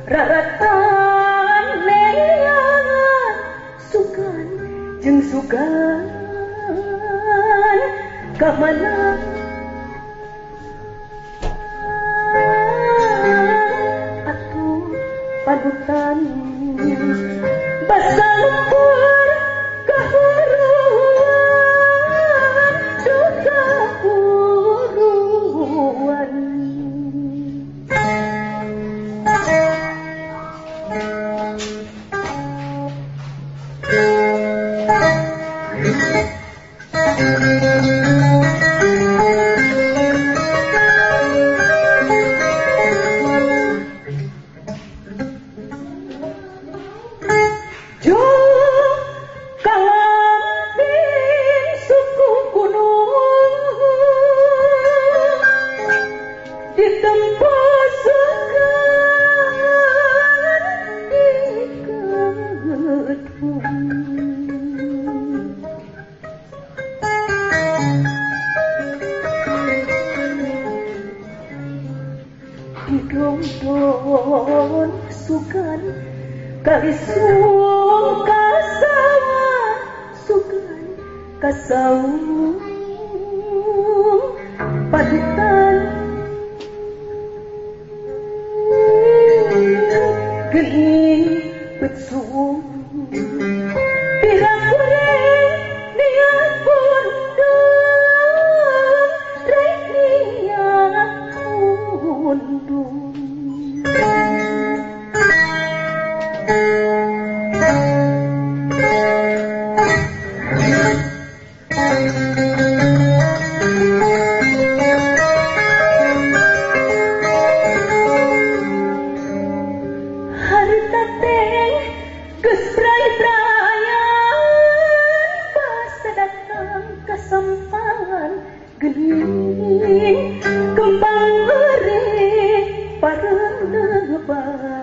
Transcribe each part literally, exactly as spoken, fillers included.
raratan neangan sugan jeung sugan kamana atuh panutan basa lumpur kahuruan duka puruan didondon sugan kalisung kasawa sugan kasawung padutan geli betsuung pirang kureng niat bundung rek niat bundung harita teh geus bray-brayan pas datang kasampangan geuning kembang eureuk pareuneuba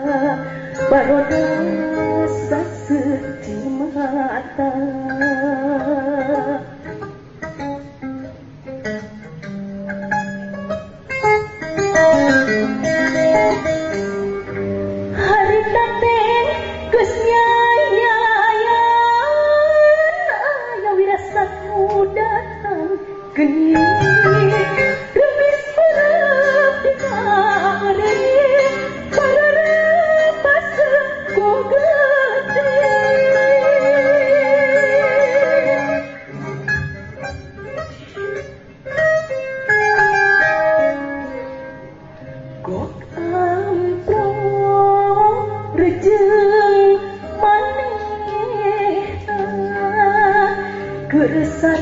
barodas saseuti mata harita teh geus nyanyayan aya wirasat nu datang geuning remis peureup di kamari bareureuk paseuh ku gok amplong rejeung manehna keur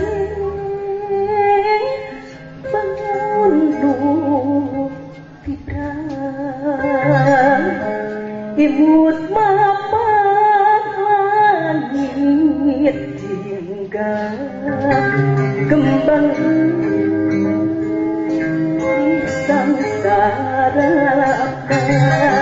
sareng bangun nu pidrang imut mapan langit tinggal kembang sangsara